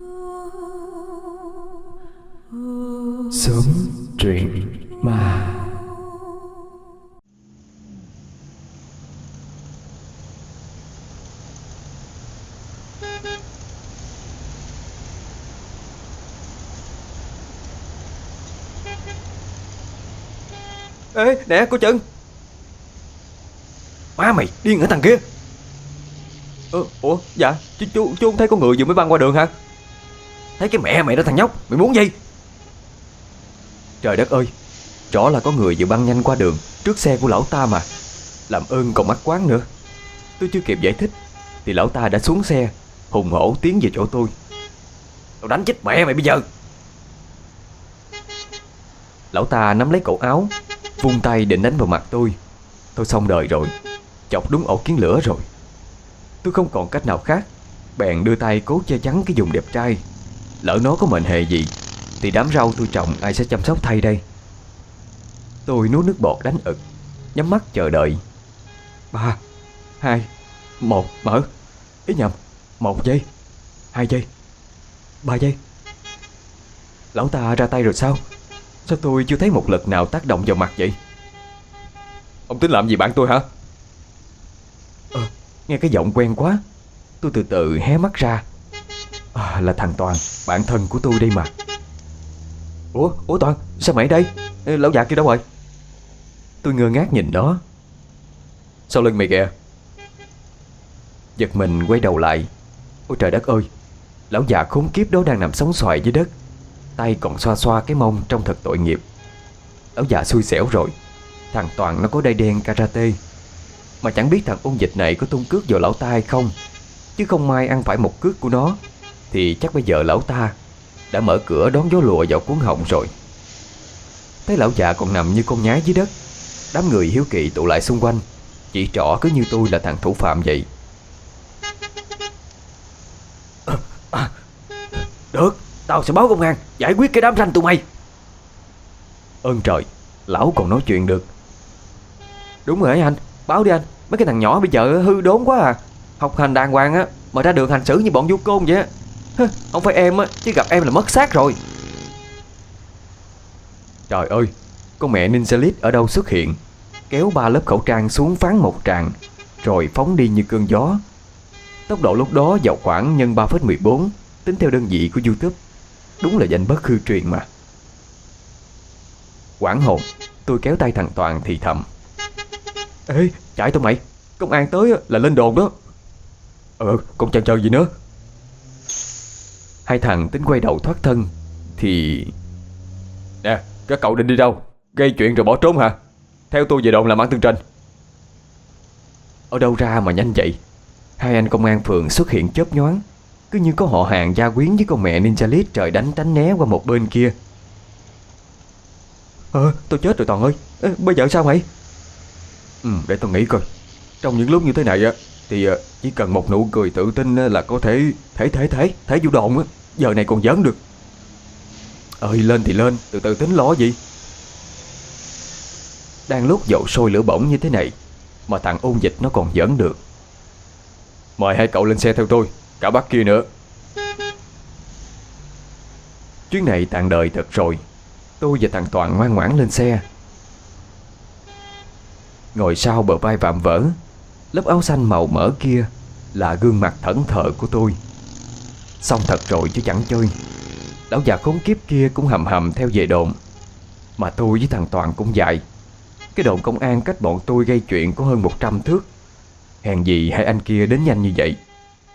Sớm truyện ma. Ê nè cô Trần. Má mày điên hả thằng kia? Ủa dạ chú không thấy có người vừa mới băng qua đường hả? Thấy cái mẹ mày đó thằng nhóc. Mày muốn gì? Trời đất ơi, rõ là có người vừa băng nhanh qua đường trước xe của lão ta mà. Làm ơn còn mắc quán nữa. Tôi chưa kịp giải thích thì lão ta đã xuống xe, hùng hổ tiến về chỗ tôi. Tao đánh chết mẹ mày bây giờ. Lão ta nắm lấy cổ áo, vung tay định đánh vào mặt tôi. Tôi xong đời rồi, chọc đúng ổ kiến lửa rồi. Tôi không còn cách nào khác, bèn đưa tay cố che chắn cái vùng đẹp trai. Lỡ nó có mệnh hệ gì thì đám rau tôi trồng ai sẽ chăm sóc thay đây? Tôi nuốt nước bọt đánh ực, nhắm mắt chờ đợi. 3, 2, 1 mở. Ý nhầm, 1 giây, 2 giây, 3 giây. Lão ta ra tay rồi sao? Sao tôi chưa thấy một lực nào tác động vào mặt vậy? Ông tính làm gì bạn tôi hả? Nghe cái giọng quen quá. Tôi từ từ hé mắt ra. Là thằng Toàn, bạn thân của tôi đây mà. Ủa Toàn, sao mày ở đây? Lão già kia đâu rồi? Tôi ngơ ngác nhìn nó. Sau lưng mày kìa. Giật mình quay đầu lại. Ôi trời đất ơi, lão già khốn kiếp đó đang nằm sóng xoài dưới đất, tay còn xoa xoa cái mông trông thật tội nghiệp. Lão già xui xẻo rồi. Thằng Toàn nó có đai đen karate, mà chẳng biết thằng ôn dịch này có tung cước vào lão ta hay không. Chứ không may ăn phải một cước của nó thì chắc bây giờ lão ta đã mở cửa đón gió lùa vào cuốn họng rồi. Thấy lão già còn nằm như con nhái dưới đất, đám người hiếu kỳ tụ lại xung quanh, chỉ trỏ cứ như tôi là thằng thủ phạm vậy. Được, tao sẽ báo công an giải quyết cái đám ranh tụi mày. Ơn trời, lão còn nói chuyện được. Đúng rồi anh, báo đi anh. Mấy cái thằng nhỏ bây giờ hư đốn quá à. Học hành đàng hoàng á mà ra đường hành xử như bọn du côn vậy á. Không phải em á, chứ gặp em là mất xác rồi. Trời ơi, con mẹ Ninja Lít ở đâu xuất hiện, kéo 3 lớp khẩu trang xuống phán một tràng, rồi phóng đi như cơn gió. Tốc độ lúc đó vào khoảng nhân 3,14 tính theo đơn vị của YouTube. Đúng là danh bất hư truyền mà. Hoảng hồn, tôi kéo tay thằng Toàn thì thầm. Ê, chạy tụi mày, công an tới là lên đồn đó. Còn chần chờ gì nữa? Hai thằng tính quay đầu thoát thân thì... Nè, các cậu định đi đâu? Gây chuyện rồi bỏ trốn hả? Theo tôi về đồn làm ăn tương trình. Ở đâu ra mà nhanh vậy? Hai anh công an phường xuất hiện chớp nhoáng, cứ như có họ hàng gia quyến với con mẹ Ninja Lít trời đánh tránh né qua một bên kia. Tôi chết rồi Toàn ơi. Bây giờ sao mày? Để tôi nghĩ coi. Trong những lúc như thế này á thì chỉ cần một nụ cười tự tin là có thể thể vụ đồn á. Giờ này còn giỡn được. Lên thì lên, từ từ tính lo gì. Đang lúc dậu sôi lửa bỏng như thế này mà thằng ôn dịch nó còn giỡn được. Mời hai cậu lên xe theo tôi, cả bác kia nữa. Chuyến này tàn đời thật rồi. Tôi và thằng Toàn ngoan ngoãn lên xe. Ngồi sau bờ vai vạm vỡ, lớp áo xanh màu mỡ kia là gương mặt thẫn thờ của tôi. Xong thật rồi chứ chẳng chơi. Lão già khốn kiếp kia cũng hầm hầm theo về đồn, mà tôi với thằng Toàn cũng dại. Cái đồn công an cách bọn tôi gây chuyện có hơn 100 thước. Hèn gì hai anh kia đến nhanh như vậy.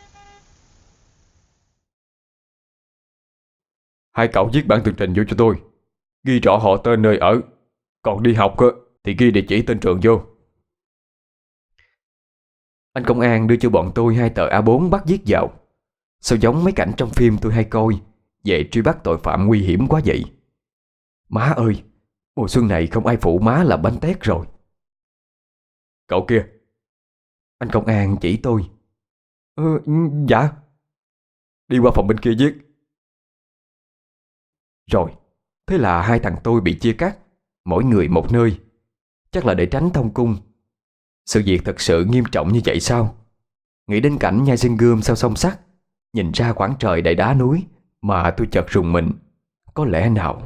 Hai cậu viết bản tường trình vô cho tôi, ghi rõ họ tên nơi ở. Còn đi học thì ghi địa chỉ tên trường vô. Anh công an đưa cho bọn tôi 2 tờ A4 bắt viết vào. Sao giống mấy cảnh trong phim tôi hay coi về truy bắt tội phạm nguy hiểm quá vậy. Má ơi, mùa xuân này không ai phụ má là bánh tét rồi. Cậu kia. Anh công an chỉ tôi. Dạ. Đi qua phòng bên kia viết. Rồi, thế là hai thằng tôi bị chia cắt, mỗi người một nơi. Chắc là để tránh thông cung. Sự việc thật sự nghiêm trọng như vậy sao? Nghĩ đến cảnh nhai xương gươm sau sông sắt, nhìn ra khoảng trời đầy đá núi mà tôi chợt rùng mình. Có lẽ nào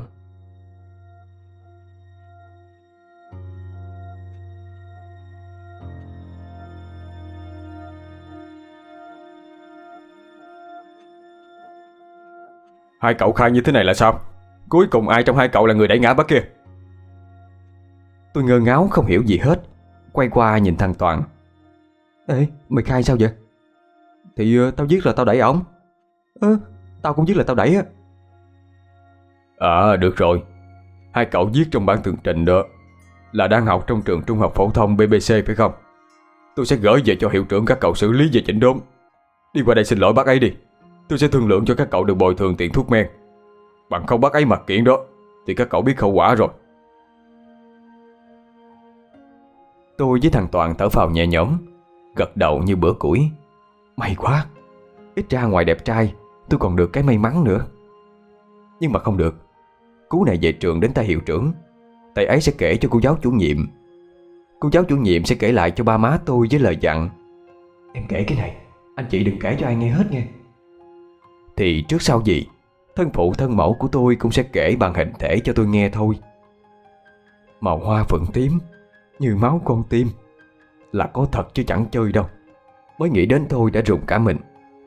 hai cậu khai như thế này là sao? Cuối cùng ai trong hai cậu là người đẩy ngã bác kia? tôi ngơ ngáo không hiểu gì hết, quay qua nhìn thằng Toàn. Ê, mày khai sao vậy? Thì tao viết là tao đẩy ổng. Tao cũng viết là tao đẩy á. Được rồi. Hai cậu viết trong bản tường trình đó là đang học trong trường trung học phổ thông BBC phải không? Tôi sẽ gửi về cho hiệu trưởng các cậu xử lý về chỉnh đốn. Đi qua đây xin lỗi bác ấy đi. Tôi sẽ thương lượng cho các cậu được bồi thường tiền thuốc men. Bằng không bác ấy mặc kiện đó thì các cậu biết hậu quả rồi. Tôi với thằng Toàn thở phào nhẹ nhõm, gật đầu như bữa củi. May quá, ít ra ngoài đẹp trai tôi còn được cái may mắn nữa. Nhưng mà không được. Cú này về trường đến tay hiệu trưởng, thầy ấy sẽ kể cho cô giáo chủ nhiệm. Cô giáo chủ nhiệm sẽ kể lại cho ba má tôi với lời dặn: em kể cái này, anh chị đừng kể cho ai nghe hết nghe. Thì trước sau gì thân phụ thân mẫu của tôi cũng sẽ kể bằng hình thể cho tôi nghe thôi. Màu hoa phượng tím như máu con tim là có thật chứ chẳng chơi đâu. Mới nghĩ đến thôi đã rùng cả mình.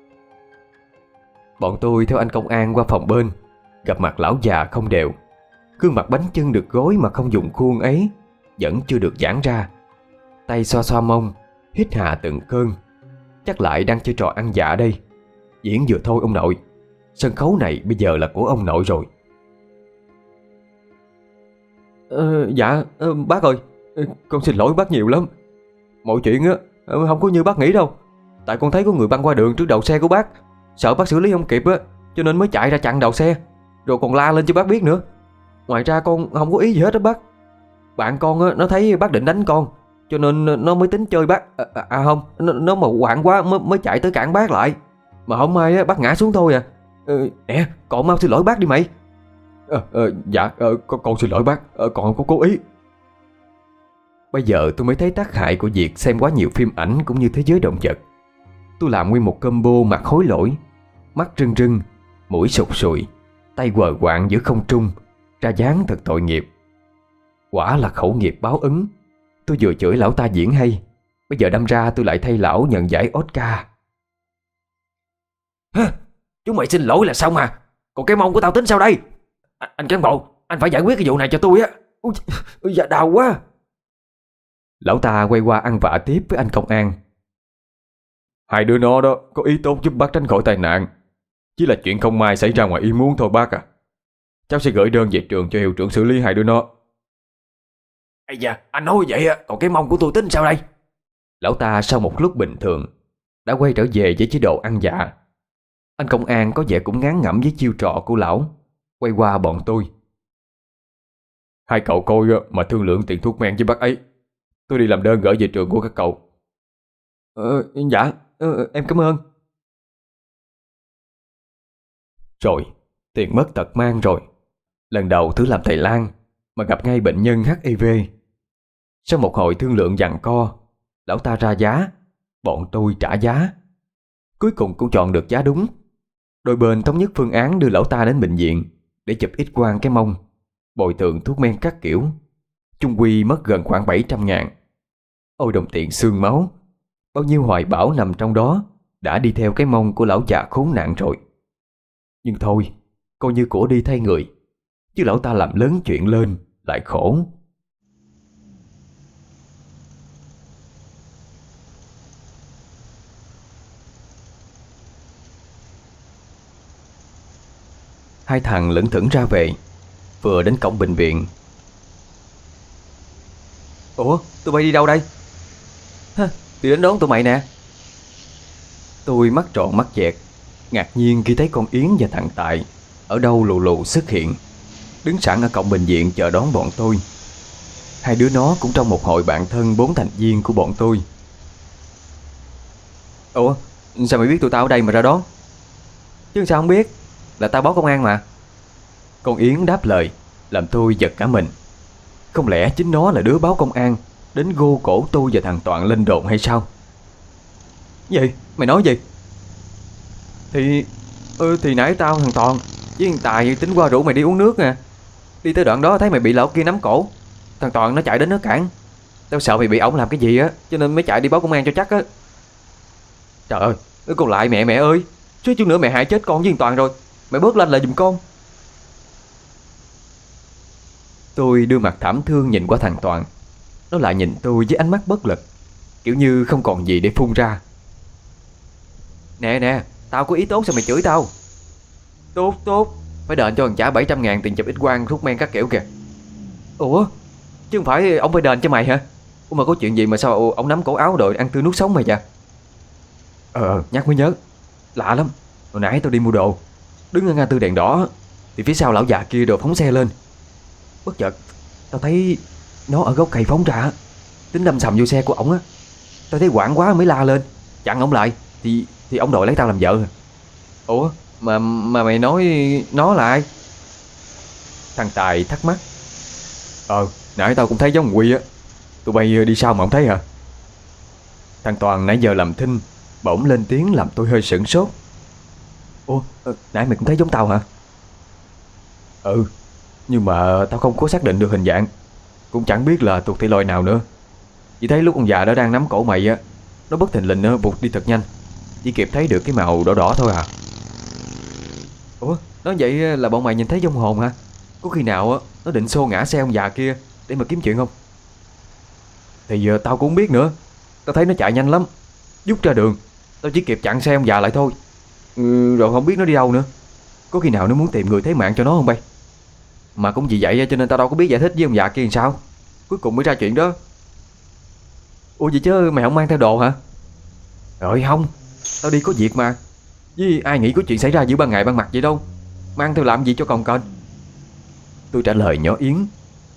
Bọn tôi theo anh công an qua phòng bên, gặp mặt lão già không đều. Gương mặt bánh chưng được gối mà không dùng khuôn ấy vẫn chưa được giãn ra. Tay xoa xoa mông, hít hà từng cơn. Chắc lại đang chơi trò ăn dạ đây. Diễn vừa thôi ông nội. Sân khấu này bây giờ là của ông nội rồi. Dạ bác ơi, con xin lỗi bác nhiều lắm. Mọi chuyện á không có như bác nghĩ đâu. Tại con thấy có người băng qua đường trước đầu xe của bác, sợ bác xử lý không kịp á, cho nên mới chạy ra chặn đầu xe, rồi còn la lên cho bác biết nữa. Ngoài ra con không có ý gì hết đó bác. Bạn con á, nó thấy bác định đánh con, cho nên nó mới tính chơi bác. Không, nó mà quạng quá mới chạy tới cản bác lại. Mà không may á, bác ngã xuống thôi à. Nè, con mau xin lỗi bác đi mày. Dạ, con xin lỗi bác, con không có cố ý. Bây giờ tôi mới thấy tác hại của việc xem quá nhiều phim ảnh cũng như thế giới động vật. Tôi làm nguyên một combo mặt hối lỗi, mắt rưng rưng, mũi sụt sùi, tay quờ quạng giữa không trung, ra dáng thật tội nghiệp. Quả là khẩu nghiệp báo ứng. Tôi vừa chửi lão ta diễn hay, bây giờ đâm ra tôi lại thay lão nhận giải Oscar. Chúng mày xin lỗi là xong à? Còn cái mông của tao tính sao đây? Anh cán bộ, anh phải giải quyết cái vụ này cho tôi á. Ui da đau quá. Lão ta quay qua ăn vạ tiếp với anh công an. Hai đứa nó đó có ý tốt giúp bác tránh khỏi tai nạn, chỉ là chuyện không may xảy ra ngoài ý muốn thôi bác à. Cháu sẽ gửi đơn về trường cho hiệu trưởng xử lý hai đứa nó. Ây da, anh nói vậy á, còn cái mông của tôi tính sao đây? Lão ta sau một lúc bình thường đã quay trở về với chế độ ăn dạ. Anh công an có vẻ cũng ngán ngẩm với chiêu trò của lão, quay qua bọn tôi. Hai cậu coi mà thương lượng tiền thuốc men với bác ấy. Tôi đi làm đơn gửi về trường của các cậu. Dạ, em cảm ơn. Rồi, tiền mất tật mang rồi. Lần đầu thử làm thầy lang mà gặp ngay bệnh nhân HIV. Sau một hồi thương lượng giằng co, lão ta ra giá, bọn tôi trả giá. Cuối cùng cũng chọn được giá đúng. Đôi bên thống nhất phương án đưa lão ta đến bệnh viện để chụp X-quang cái mông, bồi thường thuốc men các kiểu. Chung quy mất gần khoảng 700.000. Ôi đồng tiền xương máu, bao nhiêu hoài bão nằm trong đó đã đi theo cái mông của lão già khốn nạn rồi. Nhưng thôi, coi như của đi thay người, chứ lão ta làm lớn chuyện lên lại khổ. Hai thằng lững thững ra về, vừa đến cổng bệnh viện. Ủa, tụi bay đi đâu đây? Thì đến đón tụi mày nè. Tôi mắt tròn mắt dẹt, ngạc nhiên khi thấy con Yến và thằng Tài ở đâu lù lù xuất hiện, đứng sẵn ở cổng bệnh viện chờ đón bọn tôi. Hai đứa nó cũng trong một hội bạn thân 4 thành viên của bọn tôi. Ủa, sao mày biết tụi tao ở đây mà ra đón? Chứ sao không biết, là tao báo công an mà. Con Yến đáp lời làm tôi giật cả mình. Không lẽ chính nó là đứa báo công an đến gô cổ tôi và thằng Toàn lên đồn hay sao? Gì? Mày nói gì? Thì nãy tao thằng Toàn với thằng Tài tính qua rủ mày đi uống nước nè. Đi tới đoạn đó thấy mày bị lão kia nắm cổ. Thằng Toàn nó chạy đến nó cản. Tao sợ mày bị ổng làm cái gì á, cho nên mới chạy đi báo công an cho chắc á. Trời ơi, còn lại mẹ ơi, suýt chút nữa mẹ hại chết con với thằng Toàn rồi. Mày bớt lên lại giùm con. Tôi đưa mặt thảm thương nhìn qua thằng Toàn. Nó lại nhìn tôi với ánh mắt bất lực, kiểu như không còn gì để phun ra. Nè, tao có ý tốt sao mày chửi tao? Tốt, phải đền cho thằng trả 700.000 tiền chụp x-quang thuốc men các kiểu kìa. Ủa, chứ không phải ông phải đền cho mày hả? Ủa mà có chuyện gì mà sao ông nắm cổ áo đội ăn tươi nuốt sống mày vậy? Nhắc mới nhớ. Lạ lắm, hồi nãy tao đi mua đồ, đứng ở ngã tư đèn đỏ, thì phía sau lão già kia đồ phóng xe lên. Bất chợt tao thấy nó ở gốc cây phóng ra, tính đâm sầm vô xe của ổng á. Tao thấy hoảng quá mới la lên chặn ổng lại, thì ông đội lấy tao làm vợ. Ủa mà mày nói nó là ai? Thằng Tài thắc mắc. Nãy tao cũng thấy giống Quy á. Tụi bay đi sau mà không thấy hả? Thằng Toàn nãy giờ làm thinh bỗng lên tiếng làm tôi hơi sửng sốt. Ủa, nãy mày cũng thấy giống tao hả? Nhưng mà tao không có xác định được hình dạng, cũng chẳng biết là thuộc thể loại nào nữa. Chỉ thấy lúc ông già đó đang nắm cổ mày á, nó bất thình lình nó vụt đi thật nhanh, chỉ kịp thấy được cái màu đỏ đỏ thôi à. Ủa, nói vậy là bọn mày nhìn thấy vong hồn hả? Có khi nào á nó định xô ngã xe ông già kia để mà kiếm chuyện không? Thì tao cũng không biết nữa. Tao thấy nó chạy nhanh lắm, vút ra đường, tao chỉ kịp chặn xe ông già lại thôi. Rồi không biết nó đi đâu nữa. Có khi nào nó muốn tìm người thế mạng cho nó không bay? Mà cũng vì vậy cho nên tao đâu có biết giải thích với ông già kia làm sao, cuối cùng mới ra chuyện đó. Ủa vậy chứ mày không mang theo đồ hả? Rồi không, tao đi có việc mà. Với ai nghĩ có chuyện xảy ra giữa ban ngày ban mặt vậy đâu. Mang theo làm gì cho cồng kềnh. Tôi trả lời nhỏ yến.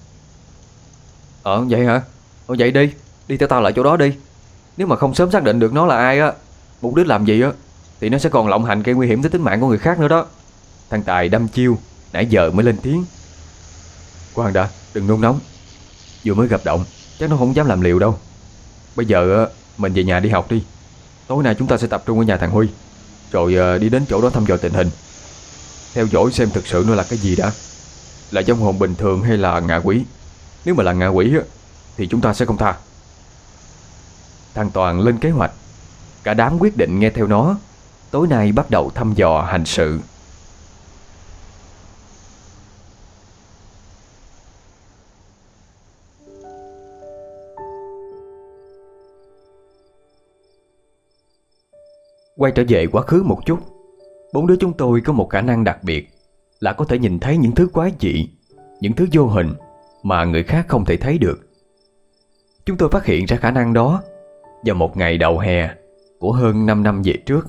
Vậy hả? Vậy đi theo tao lại chỗ đó đi. Nếu mà không sớm xác định được nó là ai á, mục đích làm gì á, thì nó sẽ còn lộng hành gây nguy hiểm tới tính mạng của người khác nữa đó. Thằng Tài đâm chiêu nãy giờ mới lên tiếng. Khoan đã, đừng nôn nóng. Vừa mới gặp động, chắc nó không dám làm liều đâu. Bây giờ mình về nhà đi học đi. Tối nay chúng ta sẽ tập trung ở nhà thằng Huy, rồi đi đến chỗ đó thăm dò tình hình, theo dõi xem thực sự nó là cái gì đã. Là vong hồn bình thường hay là ngạ quỷ? Nếu mà là ngạ quỷ á, thì chúng ta sẽ không tha. Thằng Toàn lên kế hoạch, cả đám quyết định nghe theo nó. Tối nay bắt đầu thăm dò hành sự. Quay trở về quá khứ một chút, bốn đứa chúng tôi có một khả năng đặc biệt là có thể nhìn thấy những thứ quái dị, những thứ vô hình mà người khác không thể thấy được. Chúng tôi phát hiện ra khả năng đó vào một ngày đầu hè của hơn 5 năm về trước.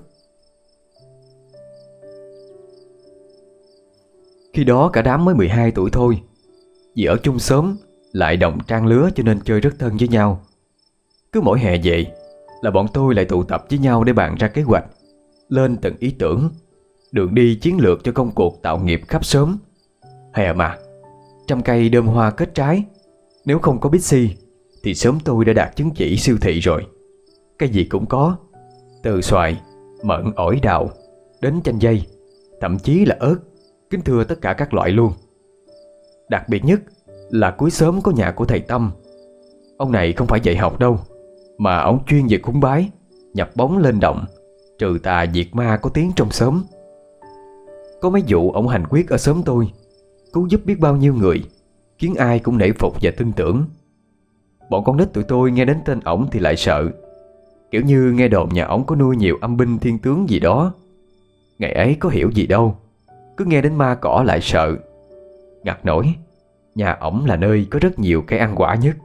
Khi đó cả đám mới 12 tuổi thôi. Vì ở chung xóm lại đồng trang lứa cho nên chơi rất thân với nhau. Cứ mỗi hè về là bọn tôi lại tụ tập với nhau để bàn ra kế hoạch, lên từng ý tưởng, đường đi chiến lược cho công cuộc tạo nghiệp khắp xóm. Hè mà, trăm cây đơm hoa kết trái. Nếu không có Bixi thì xóm tôi đã đạt chứng chỉ siêu thị rồi. Cái gì cũng có, từ xoài, mận, ổi, đào đến chanh dây, thậm chí là ớt, kính thưa tất cả các loại luôn. Đặc biệt nhất là cuối xóm có nhà của thầy Tâm. Ông này không phải dạy học đâu, mà ông chuyên về cúng bái, nhập bóng lên động, trừ tà diệt ma có tiếng trong xóm. Có mấy vụ ông hành quyết ở xóm tôi, cứu giúp biết bao nhiêu người, khiến ai cũng nể phục và tin tưởng. Bọn con nít tụi tôi nghe đến tên ổng thì lại sợ, kiểu như nghe đồn nhà ổng có nuôi nhiều âm binh thiên tướng gì đó. Ngày ấy có hiểu gì đâu, cứ nghe đến ma cỏ lại sợ. Ngặt nổi, nhà ổng là nơi có rất nhiều cây ăn quả nhất.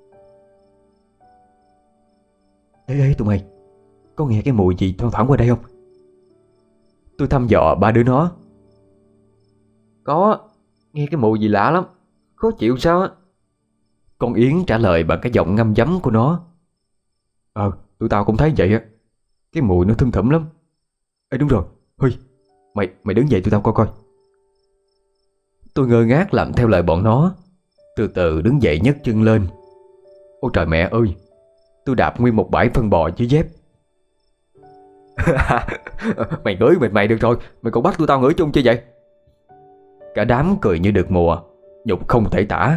Ê tụi mày, có nghe cái mùi gì thoang thoảng qua đây không? Tôi thăm dò ba đứa nó. Có, nghe cái mùi gì lạ lắm, khó chịu sao á. Con Yến trả lời bằng cái giọng ngâm dấm của nó. Tụi tao cũng thấy vậy á. Cái mùi nó thum thủm lắm. Ê đúng rồi, Huy, mày đứng dậy tụi tao coi coi. Tôi ngơ ngác làm theo lời bọn nó, từ từ đứng dậy nhấc chân lên. Ôi trời mẹ ơi, tôi đạp nguyên một bãi phân bò dưới dép. Mày ngửi mày được rồi, mày còn bắt tụi tao ngửi chung chứ vậy? Cả đám cười như được mùa, nhục không thể tả.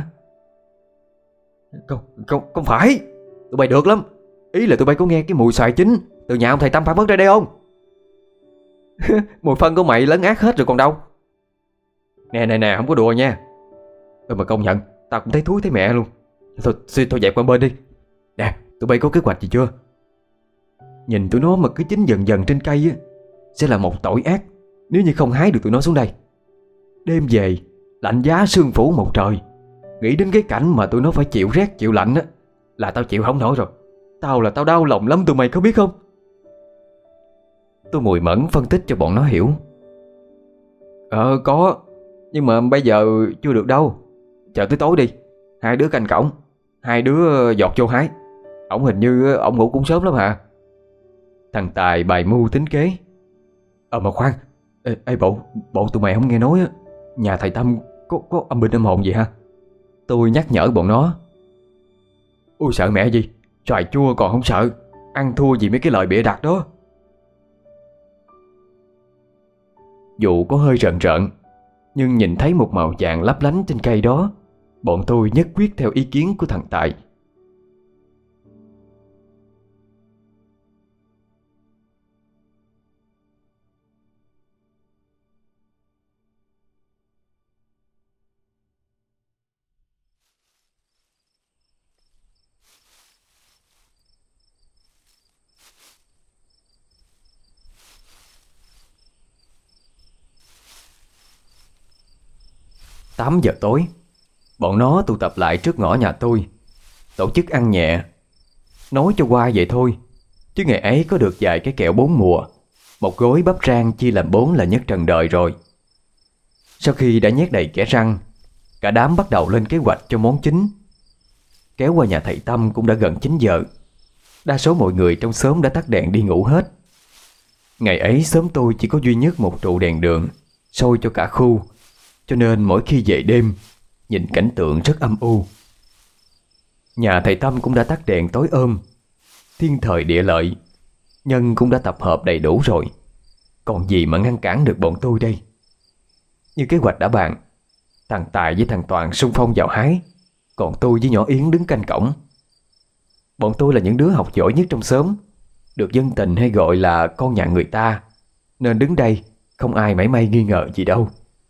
Không phải, tụi bay được lắm. Ý là tụi bay có nghe cái mùi xoài chín từ nhà ông thầy Tâm phản mất ra đây không? Mùi phân của mày lấn át hết rồi còn đâu. Nè không có đùa nha. Mà công nhận tao cũng thấy thúi thấy mẹ luôn. Thôi dẹp qua bên đi. Nè, tụi bay có kế hoạch gì chưa? Nhìn tụi nó mà cứ chín dần dần trên cây á, sẽ là một tội ác nếu như không hái được tụi nó xuống đây. Đêm về lạnh giá sương phủ một trời, nghĩ đến cái cảnh mà tụi nó phải chịu rét chịu lạnh á, là tao chịu không nổi rồi. Tao đau lòng lắm, tụi mày có biết không? Tôi mùi mẫn phân tích cho bọn nó hiểu. Có, nhưng mà bây giờ chưa được đâu. Chờ tới tối đi, hai đứa canh cổng, hai đứa giọt vô hái. Ổng hình như ổng ngủ cũng sớm lắm hả? Thằng Tài bày mưu tính kế. Mà khoan, ê bộ tụi mày không nghe nói á, nhà thầy Tâm có âm binh âm hồn gì ha? Tôi nhắc nhở bọn nó. Ôi sợ mẹ gì, xoài chua còn không sợ, ăn thua gì mấy cái lời bịa đặt đó. Dù có hơi rợn rợn, nhưng nhìn thấy một màu vàng lấp lánh trên cây đó, bọn tôi nhất quyết theo ý kiến của thằng Tài. Tám giờ tối, bọn nó tụ tập lại trước ngõ nhà tôi, tổ chức ăn nhẹ. Nói cho qua vậy thôi, chứ ngày ấy có được vài cái kẹo 4 mùa, một gói bắp rang chia làm 4 là nhất trần đời rồi. Sau khi đã nhét đầy kẽ răng, cả đám bắt đầu lên kế hoạch cho món chính. Kéo qua nhà thầy Tâm cũng đã gần 9 giờ. Đa số mọi người trong xóm đã tắt đèn đi ngủ hết. Ngày ấy xóm tôi chỉ có duy nhất một trụ đèn đường soi cho cả khu, cho nên mỗi khi về đêm, nhìn cảnh tượng rất âm u. Nhà thầy Tâm cũng đã tắt đèn tối ôm. Thiên thời địa lợi, nhân cũng đã tập hợp đầy đủ rồi, còn gì mà ngăn cản được bọn tôi đây. Như kế hoạch đã bàn, thằng Tài với thằng Toàn xung phong vào hái, còn tôi với nhỏ Yến đứng canh cổng. Bọn tôi là những đứa học giỏi nhất trong xóm, được dân tình hay gọi là con nhà người ta, nên đứng đây không ai mảy may nghi ngờ gì đâu.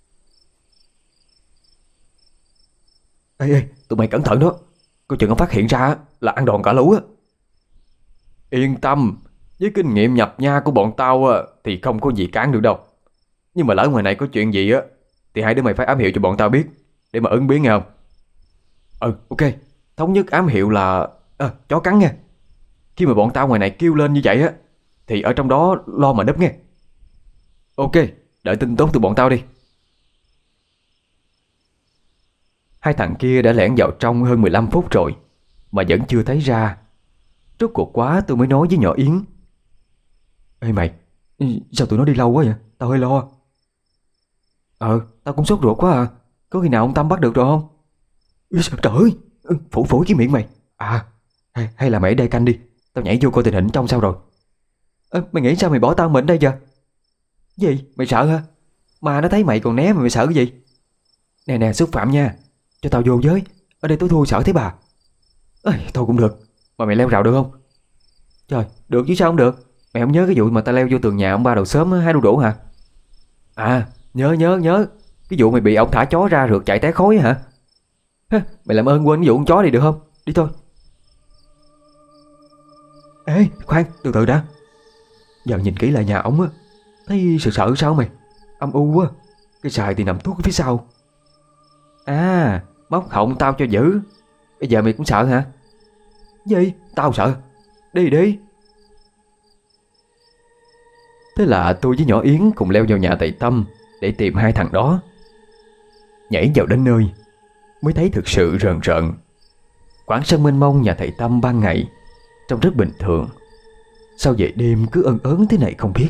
Ê, tụi mày cẩn thận đó, coi chừng ông phát hiện ra là ăn đòn cả lũ á. Yên tâm, với kinh nghiệm nhập nha của bọn tao thì không có gì cản được đâu. Nhưng mà lỡ ngoài này có chuyện gì á, thì hai đứa mày phải ám hiệu cho bọn tao biết, để mà ứng biến nghe không? Ok, thống nhất ám hiệu là chó cắn nha. Khi mà bọn tao ngoài này kêu lên như vậy á, thì ở trong đó lo mà nấp nghe. Ok, đợi tin tốt từ bọn tao đi. Hai thằng kia đã lẻn vào trong hơn 15 phút rồi mà vẫn chưa thấy ra. Rốt cuộc quá tôi mới nói với nhỏ Yến. Ê mày, sao tụi nó đi lâu quá vậy? Tao hơi lo. Tao cũng sốt ruột quá à. Có khi nào ông Tâm bắt được rồi không? Trời ơi, phủi cái miệng mày. Hay là mày ở đây canh đi, tao nhảy vô coi tình hình trong sao rồi. Mày nghĩ sao mày bỏ tao mình đây giờ? Gì? Mày sợ hả? Mà nó thấy mày còn né mà mày sợ cái gì? Nè xúc phạm nha, cho tao vô với. Ở đây tối thui sợ thế bà. Thôi cũng được. Mà mày leo rào được không? Trời, được chứ sao không được. Mày không nhớ cái vụ mà tao leo vô tường nhà ông ba đầu xóm hái đu đủ hả? Nhớ. Cái vụ mày bị ông thả chó ra rượt chạy té khói hả? Mày làm ơn quên cái vụ con chó đi được không? Đi thôi. Ê, khoan, từ từ đã. Giờ nhìn kỹ lại nhà ổng á, thấy sợ sao mày? Âm u quá. Cái xài thì nằm tuốt phía sau. Móc họng tao cho dữ. Bây giờ mày cũng sợ hả? Gì? Tao sợ. Đi. Thế là tôi với nhỏ Yến cùng leo vào nhà thầy Tâm để tìm hai thằng đó. Nhảy vào đến nơi mới thấy thực sự rờn rợn. Quảng sân mênh mông nhà thầy Tâm ban ngày trông rất bình thường, sao về đêm cứ ân ớn thế này không biết.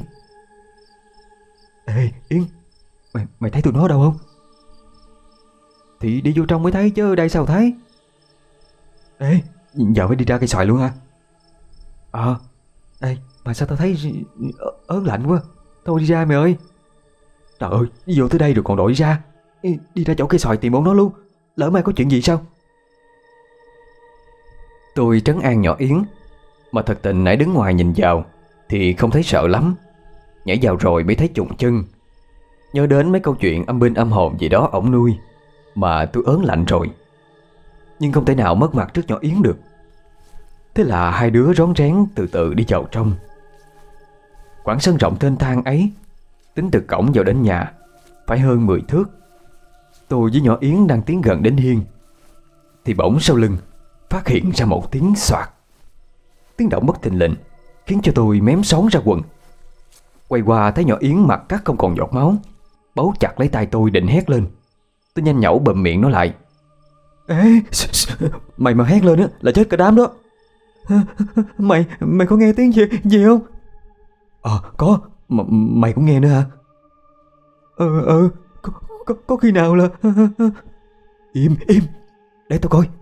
Ê Yến, mày thấy tụi nó đâu không? Thì đi vô trong mới thấy chứ ở đây sao thấy. Ê, giờ phải đi ra cây xoài luôn hả? Ê, Mà sao tao thấy ớn lạnh quá. Thôi đi ra mày ơi. Trời ơi, vô tới đây rồi còn đổi ra. Đi ra chỗ cây xoài tìm bọn nó luôn. Lỡ mai có chuyện gì sao? Tôi trấn an nhỏ Yến, mà thật tình nãy đứng ngoài nhìn vào thì không thấy sợ lắm. Nhảy vào rồi mới thấy chùng chân. Nhớ đến mấy câu chuyện âm binh âm hồn gì đó ổng nuôi, mà tôi ớn lạnh rồi. Nhưng không thể nào mất mặt trước nhỏ Yến được. Thế là hai đứa rón rén từ từ đi vào trong. Khoảng sân rộng thênh thang ấy, tính từ cổng vào đến nhà phải hơn 10 thước. Tôi với nhỏ Yến đang tiến gần đến hiên thì bỗng sau lưng phát hiện ra một tiếng xoạt. Tiếng động bất thình lình khiến cho tôi mém xón ra quần. Quay qua thấy nhỏ Yến mặt cắt không còn giọt máu, bấu chặt lấy tay tôi định hét lên. Tôi nhanh nhẩu bụm miệng nó lại. Ê, mày mà hét lên á là chết cả đám đó. Mày có nghe tiếng gì không? Có. Mày cũng nghe nữa hả? Có khi nào là... Im, để tôi coi.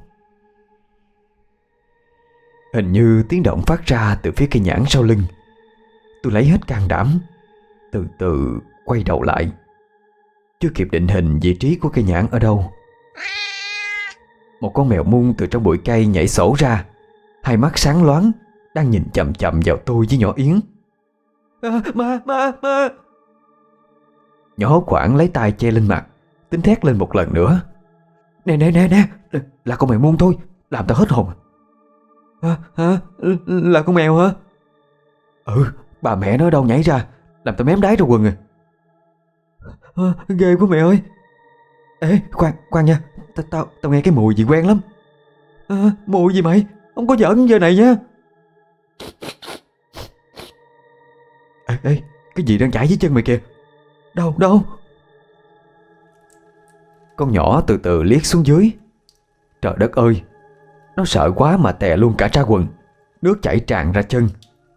Hình như tiếng động phát ra từ phía cây nhãn sau lưng. Tôi lấy hết can đảm, từ từ quay đầu lại. Chưa kịp định hình vị trí của cây nhãn ở đâu, một con mèo mung từ trong bụi cây nhảy sổ ra, hai mắt sáng loáng, đang nhìn chằm chằm vào tôi với nhỏ Yến. Ma. Nhỏ hốt hoảng lấy tay che lên mặt, tính thét lên một lần nữa. Nè, là con mèo mung thôi, làm tao hết hồn. Hả? Là con mèo hả? Bà mẹ nó đâu nhảy ra, làm tao mém đáy trong quần à. Ghê quá mẹ ơi. Ê, khoan nha, tao nghe cái mùi gì quen lắm. Mùi gì mày? Không có giỡn giờ này nha. Ê, cái gì đang chảy dưới chân mày kìa? Đâu? Con nhỏ từ từ liếc xuống dưới. Trời đất ơi, nó sợ quá mà tè luôn cả ra quần, nước chảy tràn ra chân.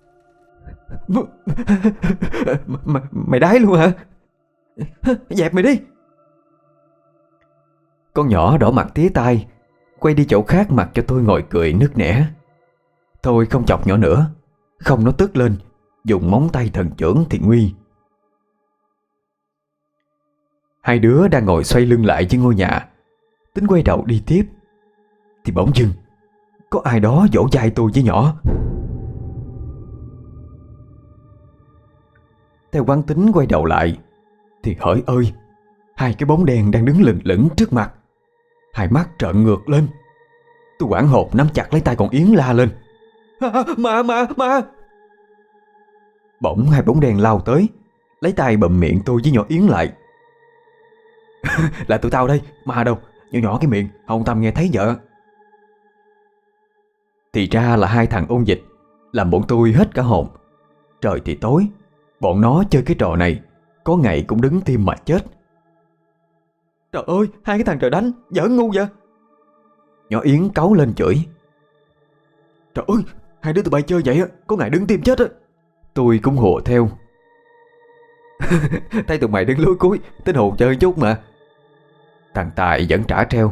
Mày đái luôn hả? Dẹp mày đi. Con nhỏ đỏ mặt tía tai, quay đi chỗ khác mặc cho tôi ngồi cười nức nẻ. Tôi không chọc nhỏ nữa, không nó tức lên, dùng móng tay thần chưởng thì nguy. Hai đứa đang ngồi xoay lưng lại với ngôi nhà, tính quay đầu đi tiếp thì bỗng dưng có ai đó vỗ vai tôi với nhỏ. Theo quán tính quay đầu lại thì hỡi ơi, hai cái bóng đen đang đứng lừng lững trước mặt, hai mắt trợn ngược lên. Tôi hoảng hồn nắm chặt lấy tay con Yến la lên. Ma. Bỗng hai bóng đen lao tới, lấy tay bụm miệng tôi với nhỏ Yến lại. Là tụi tao đây, ma đâu, nhỏ cái miệng, Hồng Tâm nghe thấy vợ. Thì ra là hai thằng ôn dịch, làm bọn tôi hết cả hồn. Trời thì tối, bọn nó chơi cái trò này, có ngày cũng đứng tim mà chết. Trời ơi, hai cái thằng trời đánh, giỡn ngu vậy. Nhỏ Yến cáu lên chửi. Trời ơi, hai đứa tụi bay chơi vậy á, có ngày đứng tim chết á. Tôi cũng hùa theo. Thấy tụi mày đứng lối cuối, tính hù chơi chút mà. Thằng Tài vẫn trả treo.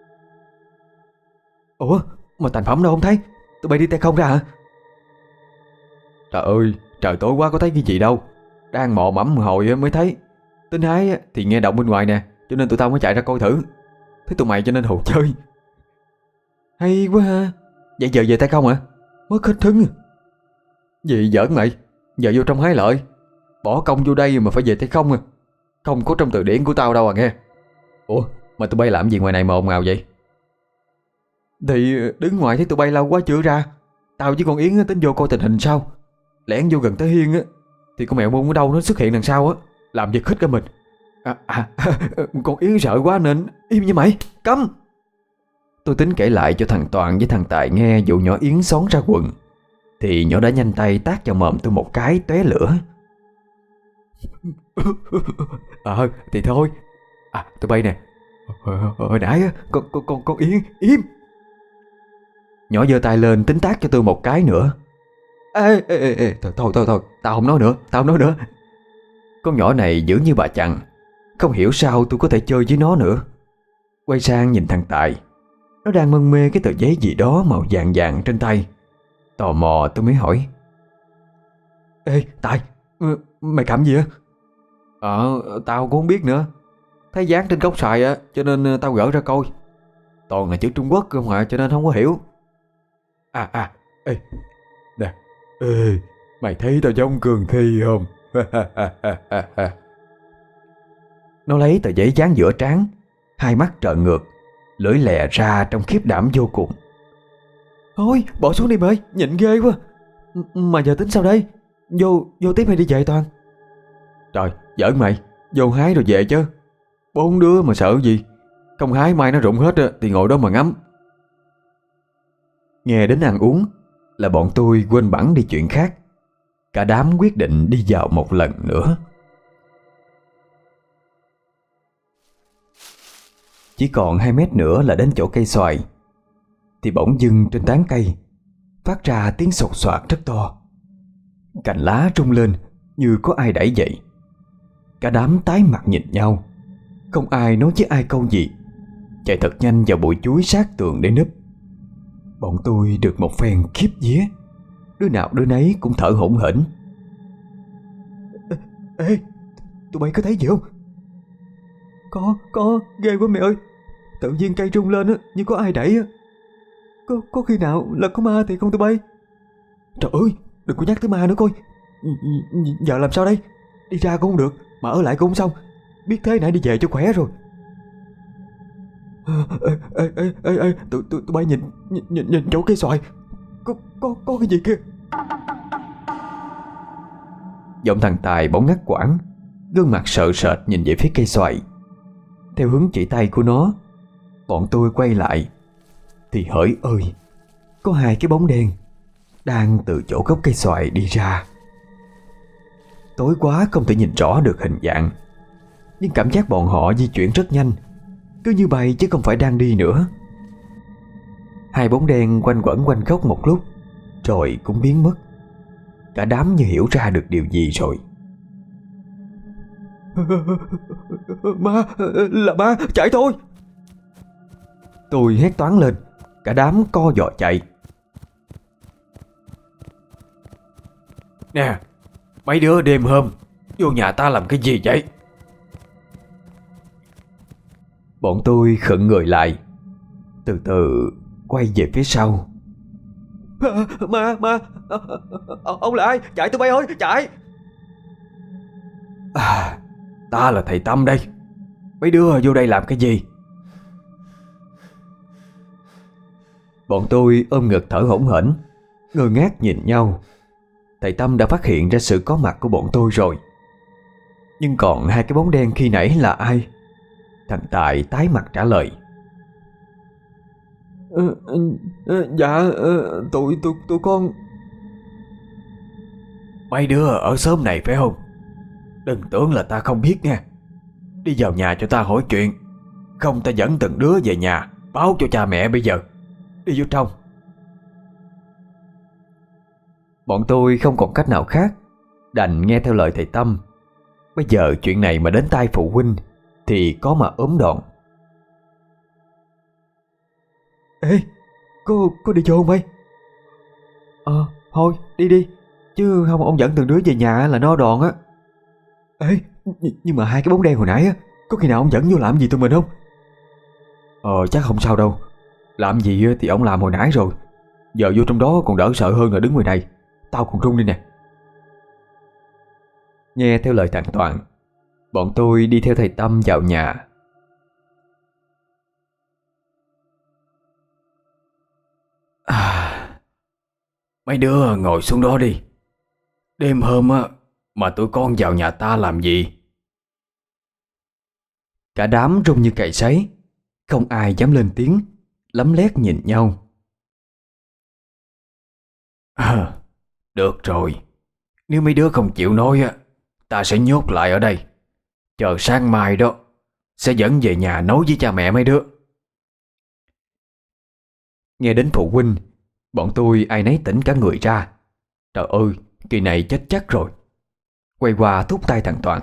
Ủa, mà thành phẩm đâu không thấy, tụi bay đi tay không ra hả? Trời ơi, trời tối quá có thấy cái gì đâu, đang mò mẫm hồi mới thấy. Tính hái thì nghe động bên ngoài nè, cho nên tụi tao mới chạy ra coi thử. Thấy tụi mày cho nên hù chơi. Hay quá ha. Vậy giờ về tay không hả? Mất hết hứng. Gì giỡn mày, giờ vô trong hái lợi. Bỏ công vô đây mà phải về tay không à? Không có trong từ điển của tao đâu à nghe. Ủa, mà tụi bay làm gì ngoài này mà ồn ào vậy? Thì đứng ngoài thấy tụi bay lâu quá chưa ra. Tao với con Yến tính vô coi tình hình sao. Lẻn vô gần tới hiên á, thì con mèo mung ở đâu nó xuất hiện đằng sau á, làm giật hết cả mình. Con Yến sợ quá nên im như mày, câm. Tôi tính kể lại cho thằng Toàn với thằng Tài nghe vụ nhỏ Yến xón ra quần, thì nhỏ đã nhanh tay tát vào mồm tôi một cái tóe lửa. Thì thôi. Tụi bay nè, hồi nãy con Yến im. Nhỏ giơ tay lên tính tát cho tôi một cái nữa. Ê, thôi, tao không nói nữa. Con nhỏ này dữ như bà chằn, không hiểu sao tôi có thể chơi với nó nữa. Quay sang nhìn thằng Tài, nó đang mân mê cái tờ giấy gì đó màu vàng vàng trên tay. Tò mò tôi mới hỏi. Ê Tài, mày cầm gì á? Tao cũng không biết nữa. Thấy dán trên gốc xoài á, cho nên tao gỡ ra coi. Toàn là chữ Trung Quốc không à, cho nên không có hiểu. Ê, nè, ê, mày thấy tao giống Cường Thi không? Nó lấy tờ giấy dán giữa trán, hai mắt trợn ngược, lưỡi lè ra trong khiếp đảm vô cùng. Thôi bỏ xuống đi mày ơi, nhịn ghê quá. Mà giờ tính sao đây? Vô tiếp hay đi về Toàn? Trời, giỡn mày, vô hái rồi về chứ. 4 đứa mà sợ gì. Không hái mai nó rụng hết á, thì ngồi đó mà ngắm. Nghe đến ăn uống là bọn tôi quên bẵng đi chuyện khác. Cả đám quyết định đi vào một lần nữa. Chỉ còn 2 mét nữa là đến chỗ cây xoài, thì bỗng dưng trên tán cây phát ra tiếng sột soạt rất to. Cành lá rung lên như có ai đẩy dậy. Cả đám tái mặt nhìn nhau, không ai nói với ai câu gì, chạy thật nhanh vào bụi chuối sát tường để núp. Bọn tôi được một phen khiếp vía, đứa nào đứa nấy cũng thở hổn hển. Ê, tụi bay có thấy gì không? Có, ghê quá mẹ ơi. Tự nhiên cây rung lên á, như có ai đẩy á. Có khi nào là có ma thì không tụi bay? Trời ơi, đừng có nhắc tới ma nữa coi. Giờ làm sao đây? Đi ra cũng không được, mà ở lại cũng không xong. Biết thế nãy đi về cho khỏe rồi. Ê, tụi bay nhìn chỗ cây xoài. Có cái gì kia? Giọng thằng Tài bỗng ngắt quãng, gương mặt sợ sệt nhìn về phía cây xoài. Theo hướng chỉ tay của nó, bọn tôi quay lại thì hỡi ơi, có 2 cái bóng đen đang từ chỗ gốc cây xoài đi ra. Tối quá không thể nhìn rõ được hình dạng, nhưng cảm giác bọn họ di chuyển rất nhanh, cứ như bay chứ không phải đang đi nữa. 2 bóng đen quanh quẩn quanh gốc một lúc rồi cũng biến mất. Cả đám như hiểu ra được điều gì rồi. Ma, là ma, chạy thôi! Tôi hét toáng lên, cả đám co giò chạy. Nè, mấy đứa đêm hôm vô nhà ta làm cái gì vậy? Bọn tôi khựng người lại, từ từ quay về phía sau. Ma, ông là ai? Chạy tụi bay ơi, chạy! Ta là thầy Tâm đây. Mấy đứa vô đây làm cái gì? Bọn tôi ôm ngực thở hổn hển, ngơ ngác nhìn nhau. Thầy Tâm đã phát hiện ra sự có mặt của bọn tôi rồi. Nhưng còn 2 cái bóng đen khi nãy là ai? Thằng Tài tái mặt trả lời. Dạ, tụi con. Mấy đứa ở xóm này phải không? Đừng tưởng là ta không biết nha. Đi vào nhà cho ta hỏi chuyện, không ta dẫn từng đứa về nhà báo cho cha mẹ bây giờ. Đi vô trong. Bọn tôi không còn cách nào khác, đành nghe theo lời thầy Tâm. Bây giờ chuyện này mà đến tai phụ huynh thì có mà ốm đòn. Ê, có đi vô không bay? Thôi đi, chứ không ông dẫn từng đứa về nhà là no đòn á. Ê, nhưng mà 2 cái bóng đen hồi nãy á, có khi nào ông dẫn vô làm gì tụi mình không? Chắc không sao đâu. Làm gì thì ông làm hồi nãy rồi. Giờ vô trong đó còn đỡ sợ hơn là đứng ngoài này. Tao còn run đi nè. Nghe theo lời thằng Toàn, bọn tôi đi theo thầy Tâm vào nhà. Mấy đứa ngồi xuống đó đi. Đêm hôm á mà tụi con vào nhà ta làm gì? Cả đám run như cày sấy, không ai dám lên tiếng, lấm lét nhìn nhau. Được rồi. Nếu mấy đứa không chịu nói á, ta sẽ nhốt lại ở đây. Chờ sáng mai đó sẽ dẫn về nhà nói với cha mẹ mấy đứa. Nghe đến phụ huynh, bọn tôi ai nấy tỉnh cả người ra. Trời ơi, kỳ này chết chắc rồi. Quay qua thúc tay thằng Toàn.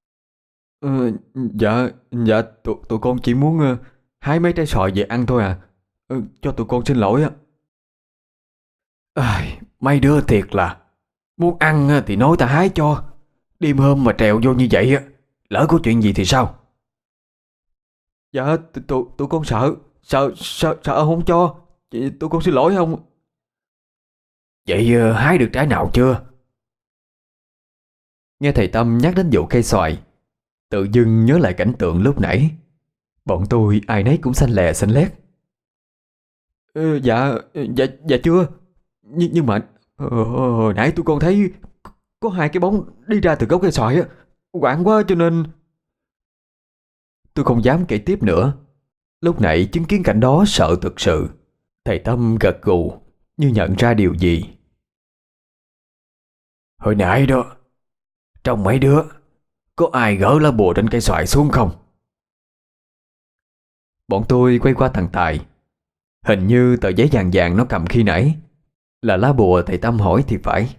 Dạ, tụi con chỉ muốn hái mấy trái xoài về ăn thôi à. Cho tụi con xin lỗi á. Mấy đứa thiệt là Muốn ăn thì nói ta hái cho. Đêm hôm mà trèo vô như vậy lỡ có chuyện gì thì sao? Dạ tụi con sợ. Sợ ông không cho. Tụi con xin lỗi ông. Vậy hái được trái nào chưa? Nghe thầy Tâm nhắc đến vụ cây xoài, tự dưng nhớ lại cảnh tượng lúc nãy. Bọn tôi ai nấy cũng xanh lè xanh lét. Dạ chưa. Nhưng mà hồi nãy tụi con thấy có hai cái bóng đi ra từ gốc cây xoài á. Quảng quá cho nên tôi không dám kể tiếp nữa. Lúc nãy chứng kiến cảnh đó sợ thực sự. Thầy Tâm gật gù như nhận ra điều gì. Hồi nãy đó, trong mấy đứa có ai gỡ lá bùa trên cây xoài xuống không? Bọn tôi quay qua thằng Tài. Hình như tờ giấy vàng vàng nó cầm khi nãy là lá bùa thầy Tâm hỏi thì phải.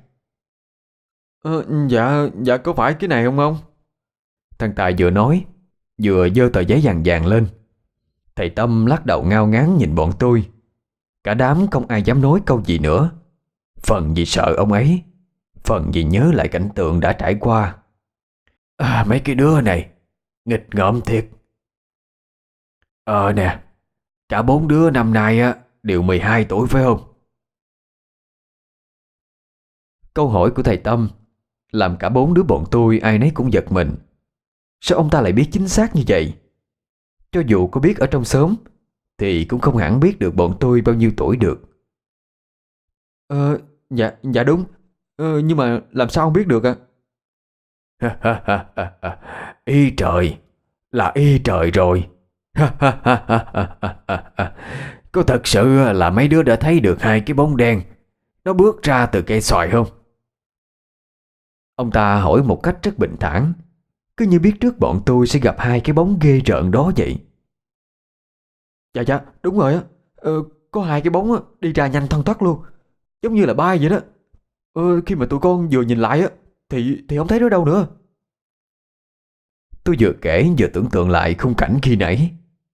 Dạ có phải cái này không ông? Thằng Tài vừa nói vừa giơ tờ giấy vàng vàng lên. Thầy Tâm lắc đầu ngao ngán nhìn bọn tôi. Cả đám không ai dám nói câu gì nữa. Phần vì sợ ông ấy, phần vì nhớ lại cảnh tượng đã trải qua. Mấy cái đứa này nghịch ngợm thiệt. Nè, cả 4 đứa năm nay đều 12 tuổi phải không? Câu hỏi của thầy Tâm làm cả 4 đứa bọn tôi ai nấy cũng giật mình. Sao ông ta lại biết chính xác như vậy? Cho dù có biết ở trong xóm thì cũng không hẳn biết được bọn tôi bao nhiêu tuổi được. Dạ đúng. Nhưng mà làm sao ông biết được ạ? Y trời, là y trời rồi. Có thật sự là mấy đứa đã thấy được hai cái bóng đen nó bước ra từ cây xoài không? Ông ta hỏi một cách rất bình thản, cứ như biết trước bọn tôi sẽ gặp hai cái bóng ghê rợn đó vậy. Dạ đúng rồi á. Có hai cái bóng đi ra nhanh thoăn thoắt luôn, giống như là bay vậy đó. Khi mà tụi con vừa nhìn lại thì không thấy nó đâu nữa. Tôi vừa kể vừa tưởng tượng lại khung cảnh khi nãy.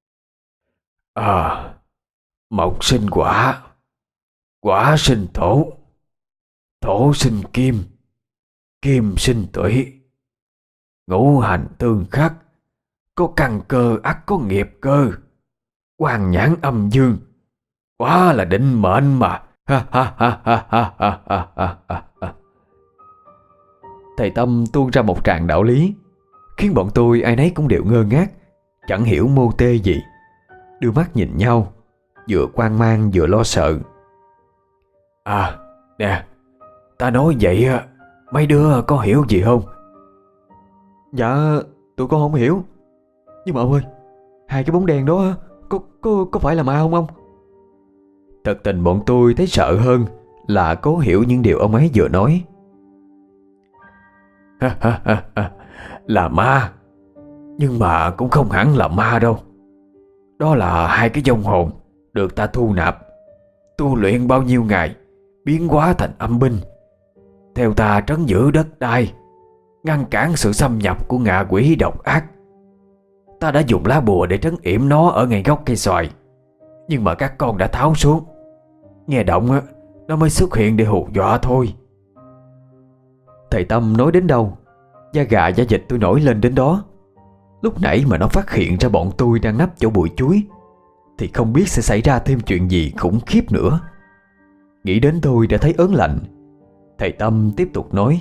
Mộc sinh quả, quả sinh thổ, thổ sinh kim, kim sinh thủy, ngũ hành tương khắc, có căn cơ ắt có nghiệp cơ, quang nhãn âm dương, quá là định mệnh mà. Thầy Tâm tuôn ra một tràng đạo lý, khiến bọn tôi ai nấy cũng đều ngơ ngác, chẳng hiểu mô tê gì. Đưa mắt nhìn nhau, vừa hoang mang vừa lo sợ. Nè, ta nói vậy mấy đứa có hiểu gì không? Dạ tụi con không hiểu. Nhưng mà ông ơi, hai cái bóng đen đó có phải là ma không ông? Thật tình bọn tôi thấy sợ hơn là cố hiểu những điều ông ấy vừa nói. Là ma, nhưng mà cũng không hẳn là ma đâu. Đó là hai cái vong hồn được ta thu nạp, tu luyện bao nhiêu ngày, biến hóa thành âm binh, theo ta trấn giữ đất đai, ngăn cản sự xâm nhập của ngạ quỷ độc ác. Ta đã dùng lá bùa để trấn yểm nó ở ngay gốc cây xoài, nhưng mà các con đã tháo xuống. Nghe động nó mới xuất hiện để hù dọa thôi. Thầy Tâm nói đến đâu, da gà da vịt tôi nổi lên đến đó. Lúc nãy mà nó phát hiện ra bọn tôi đang nấp chỗ bụi chuối thì không biết sẽ xảy ra thêm chuyện gì khủng khiếp nữa. Nghĩ đến tôi đã thấy ớn lạnh. Thầy Tâm tiếp tục nói.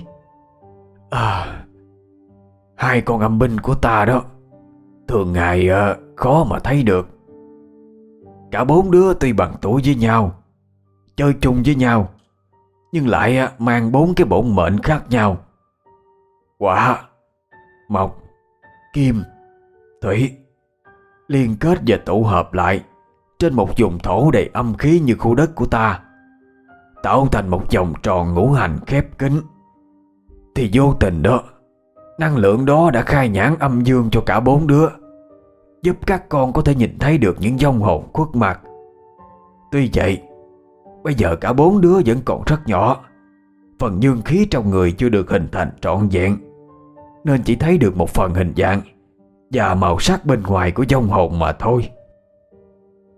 Hai con âm binh của ta đó, thường ngày khó mà thấy được. Cả 4 đứa tuy bằng tuổi với nhau, chơi chung với nhau, nhưng lại mang 4 cái bổn mệnh khác nhau: hỏa, mộc, kim, thủy, liên kết và tụ hợp lại trên một vùng thổ đầy âm khí như khu đất của ta, tạo thành một vòng tròn ngũ hành khép kín. Thì vô tình đó, năng lượng đó đã khai nhãn âm dương cho cả 4 đứa, giúp các con có thể nhìn thấy được những vong hồn khuất mặt. Tuy vậy, bây giờ cả 4 đứa vẫn còn rất nhỏ, phần dương khí trong người chưa được hình thành trọn vẹn, nên chỉ thấy được một phần hình dạng và màu sắc bên ngoài của vong hồn mà thôi.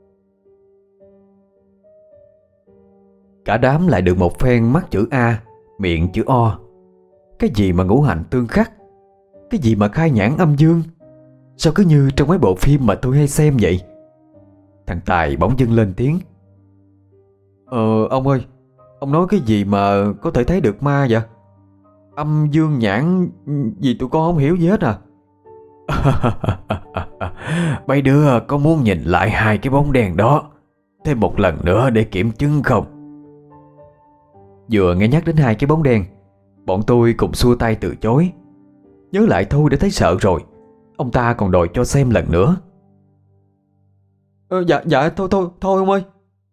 Cả đám lại được một phen mắc chữ A miệng chữ O. Cái gì mà ngũ hành tương khắc, cái gì mà khai nhãn âm dương, sao cứ như trong mấy bộ phim mà tôi hay xem vậy? Thằng Tài bỗng dưng lên tiếng. Ông ơi, ông nói cái gì mà có thể thấy được ma vậy? Âm dương nhãn gì tụi con không hiểu gì hết à? Mấy đứa có muốn nhìn lại hai cái bóng đèn đó thêm một lần nữa để kiểm chứng không? Vừa nghe nhắc đến hai cái bóng đen, bọn tôi cùng xua tay từ chối. Nhớ lại thôi đã thấy sợ rồi, ông ta còn đòi cho xem lần nữa. Dạ thôi ông ơi.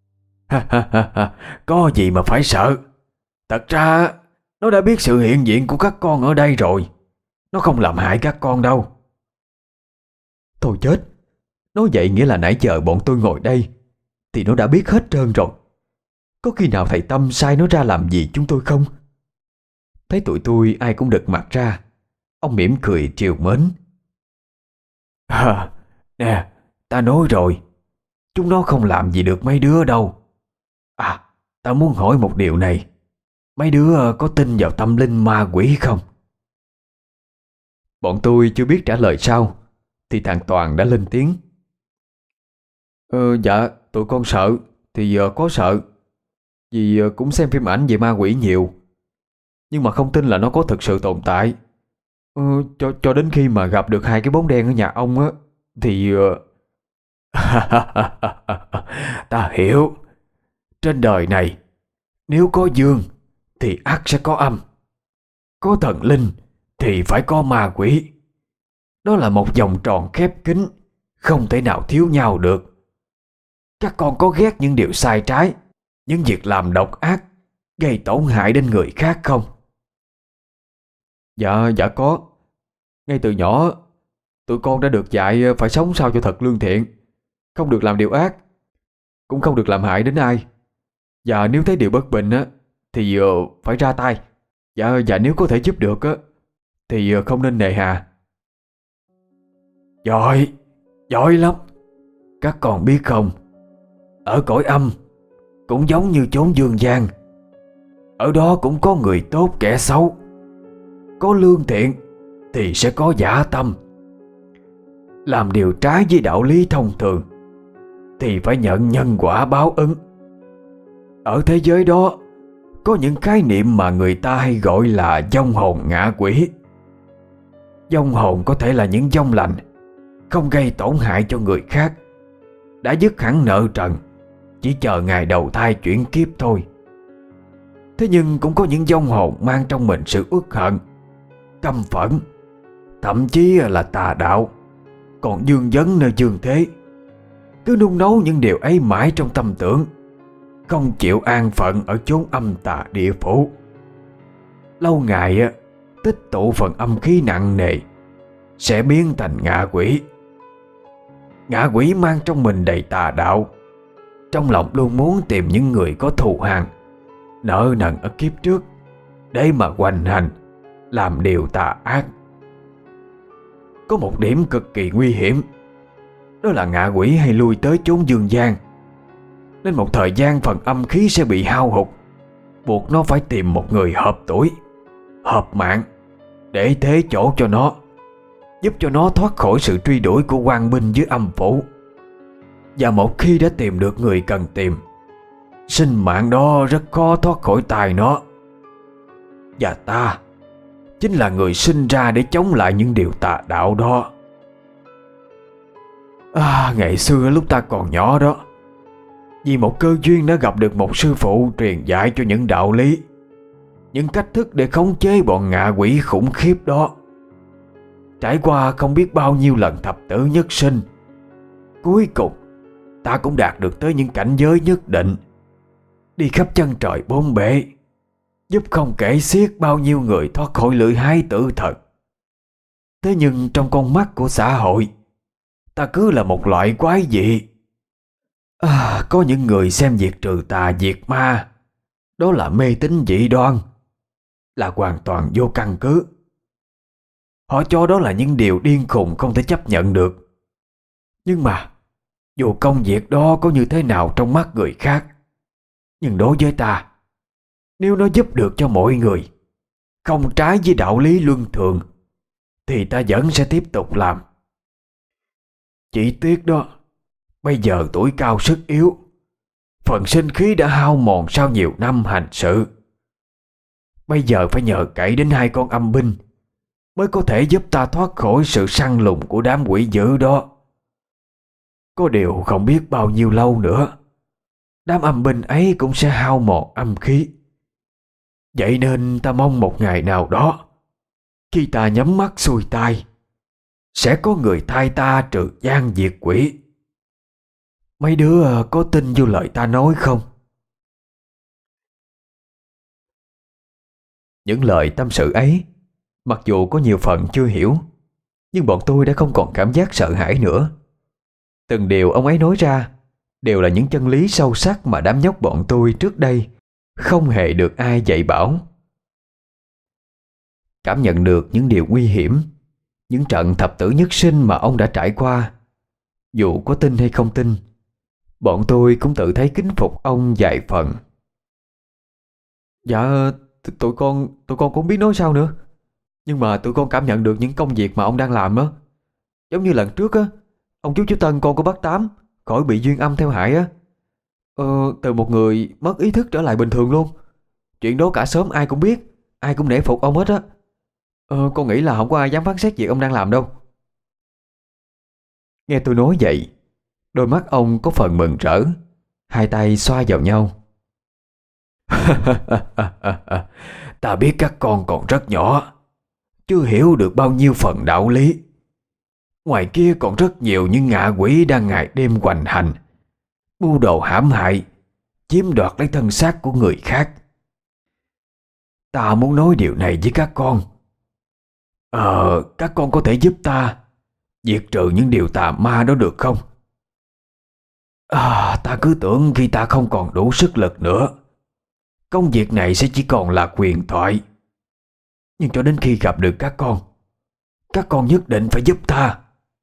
Có gì mà phải sợ. Thật ra nó đã biết sự hiện diện của các con ở đây rồi. Nó không làm hại các con đâu. Thôi chết. Nói vậy nghĩa là nãy giờ bọn tôi ngồi đây thì nó đã biết hết trơn rồi. Có khi nào thầy Tâm sai nó ra làm gì chúng tôi không? Thấy tụi tôi ai cũng đực mặt ra, ông mỉm cười trìu mến. Nè, ta nói rồi, chúng nó không làm gì được mấy đứa đâu. Ta muốn hỏi một điều này. Mấy đứa có tin vào tâm linh ma quỷ không? Bọn tôi chưa biết trả lời sao thì thằng Toàn đã lên tiếng. Dạ, tụi con sợ thì có sợ. Vì cũng xem phim ảnh về ma quỷ nhiều, nhưng mà không tin là nó có thực sự tồn tại. Cho đến khi mà gặp được hai cái bóng đen ở nhà ông á thì ta hiểu. Trên đời này nếu có dương thì ắt sẽ có âm, có thần linh thì phải có ma quỷ. Đó là một vòng tròn khép kín, không thể nào thiếu nhau được. Các con có ghét những điều sai trái, những việc làm độc ác, gây tổn hại đến người khác không? Dạ có. Ngay từ nhỏ tụi con đã được dạy phải sống sao cho thật lương thiện, không được làm điều ác, cũng không được làm hại đến ai. Và nếu thấy điều bất bình á thì phải ra tay. Dạ nếu có thể giúp được á thì không nên nề hà. Giỏi lắm. Các con biết không, ở cõi âm cũng giống như chốn dương gian. Ở đó cũng có người tốt kẻ xấu, có lương thiện thì sẽ có dã tâm. Làm điều trái với đạo lý thông thường thì phải nhận nhân quả báo ứng. Ở thế giới đó có những khái niệm mà người ta hay gọi là vong hồn ngạ quỷ. Vong hồn có thể là những vong lành, không gây tổn hại cho người khác, đã dứt hẳn nợ trần, chỉ chờ ngày đầu thai chuyển kiếp thôi. Thế nhưng cũng có những vong hồn mang trong mình sự uất hận, căm phẫn, thậm chí là tà đạo, còn dương vấn nơi dương thế, cứ nung nấu những điều ấy mãi trong tâm tưởng, không chịu an phận ở chốn âm tà địa phủ. Lâu ngày tích tụ phần âm khí nặng nề, sẽ biến thành ngạ quỷ. Ngạ quỷ mang trong mình đầy tà đạo, trong lòng luôn muốn tìm những người có thù hằn, nợ nần ở kiếp trước để mà hoành hành, làm điều tà ác. Có một điểm cực kỳ nguy hiểm, đó là ngạ quỷ hay lui tới chốn dương gian, nên một thời gian phần âm khí sẽ bị hao hụt, buộc nó phải tìm một người hợp tuổi, hợp mạng để thế chỗ cho nó, giúp cho nó thoát khỏi sự truy đuổi của quan binh dưới âm phủ. Và một khi đã tìm được người cần tìm, sinh mạng đó rất khó thoát khỏi tay nó. Và ta chính là người sinh ra để chống lại những điều tà đạo đó. Ngày xưa lúc ta còn nhỏ đó, vì một cơ duyên đã gặp được một sư phụ truyền dạy cho những đạo lý, những cách thức để khống chế bọn ngạ quỷ khủng khiếp đó. Trải qua không biết bao nhiêu lần thập tử nhất sinh, cuối cùng ta cũng đạt được tới những cảnh giới nhất định, đi khắp chân trời bốn bể, giúp không kể xiết bao nhiêu người thoát khỏi lưỡi hái tử thần. Thế nhưng trong con mắt của xã hội, ta cứ là một loại quái dị. Có những người xem việc trừ tà diệt ma đó là mê tín dị đoan, là hoàn toàn vô căn cứ. Họ cho đó là những điều điên khùng không thể chấp nhận được. Nhưng mà dù công việc đó có như thế nào trong mắt người khác, nhưng đối với ta, Nếu nó giúp được cho mọi người, không trái với đạo lý luân thường, thì ta vẫn sẽ tiếp tục làm. Chỉ tiếc đó, bây giờ tuổi cao sức yếu, phần sinh khí đã hao mòn sau nhiều năm hành sự. Bây giờ phải nhờ cậy đến hai con âm binh mới có thể giúp ta thoát khỏi sự săn lùng của đám quỷ dữ đó. Có điều không biết bao nhiêu lâu nữa, đám âm binh ấy cũng sẽ hao mòn âm khí. Vậy nên ta mong một ngày nào đó, khi ta nhắm mắt xuôi tai, sẽ có người thay ta trừ gian diệt quỷ. Mấy đứa có tin vô lời ta nói không? Những lời tâm sự ấy, mặc dù có nhiều phần chưa hiểu, nhưng bọn tôi đã không còn cảm giác sợ hãi nữa. Từng điều ông ấy nói ra đều là những chân lý sâu sắc mà đám nhóc bọn tôi trước đây không hề được ai dạy bảo. Cảm nhận được những điều nguy hiểm, những trận thập tử nhất sinh mà ông đã trải qua, dù có tin hay không tin, bọn tôi cũng tự thấy kính phục ông vài phần. Dạ, tụi con cũng không biết nói sao nữa. Nhưng mà tụi con cảm nhận được những công việc mà ông đang làm đó. Giống như lần trước á, ông chú Tân con của bác Tám khỏi bị duyên âm theo hại á. Từ một người mất ý thức trở lại bình thường luôn. Chuyện đó cả xóm ai cũng biết, ai cũng nể phục ông hết á. Con nghĩ là không có ai dám phán xét việc ông đang làm đâu. Nghe tôi nói vậy, đôi mắt ông có phần mừng rỡ, hai tay xoa vào nhau. Ta biết các con còn rất nhỏ, chưa hiểu được bao nhiêu phần đạo lý. Ngoài kia còn rất nhiều những ngạ quỷ đang ngày đêm hoành hành, mưu đồ hãm hại, chiếm đoạt lấy thân xác của người khác. Ta muốn nói điều này với các con. Các con có thể giúp ta diệt trừ những điều tà ma đó được không? Ta cứ tưởng khi ta không còn đủ sức lực nữa, công việc này sẽ chỉ còn là huyền thoại. Nhưng cho đến khi gặp được các con nhất định phải giúp ta.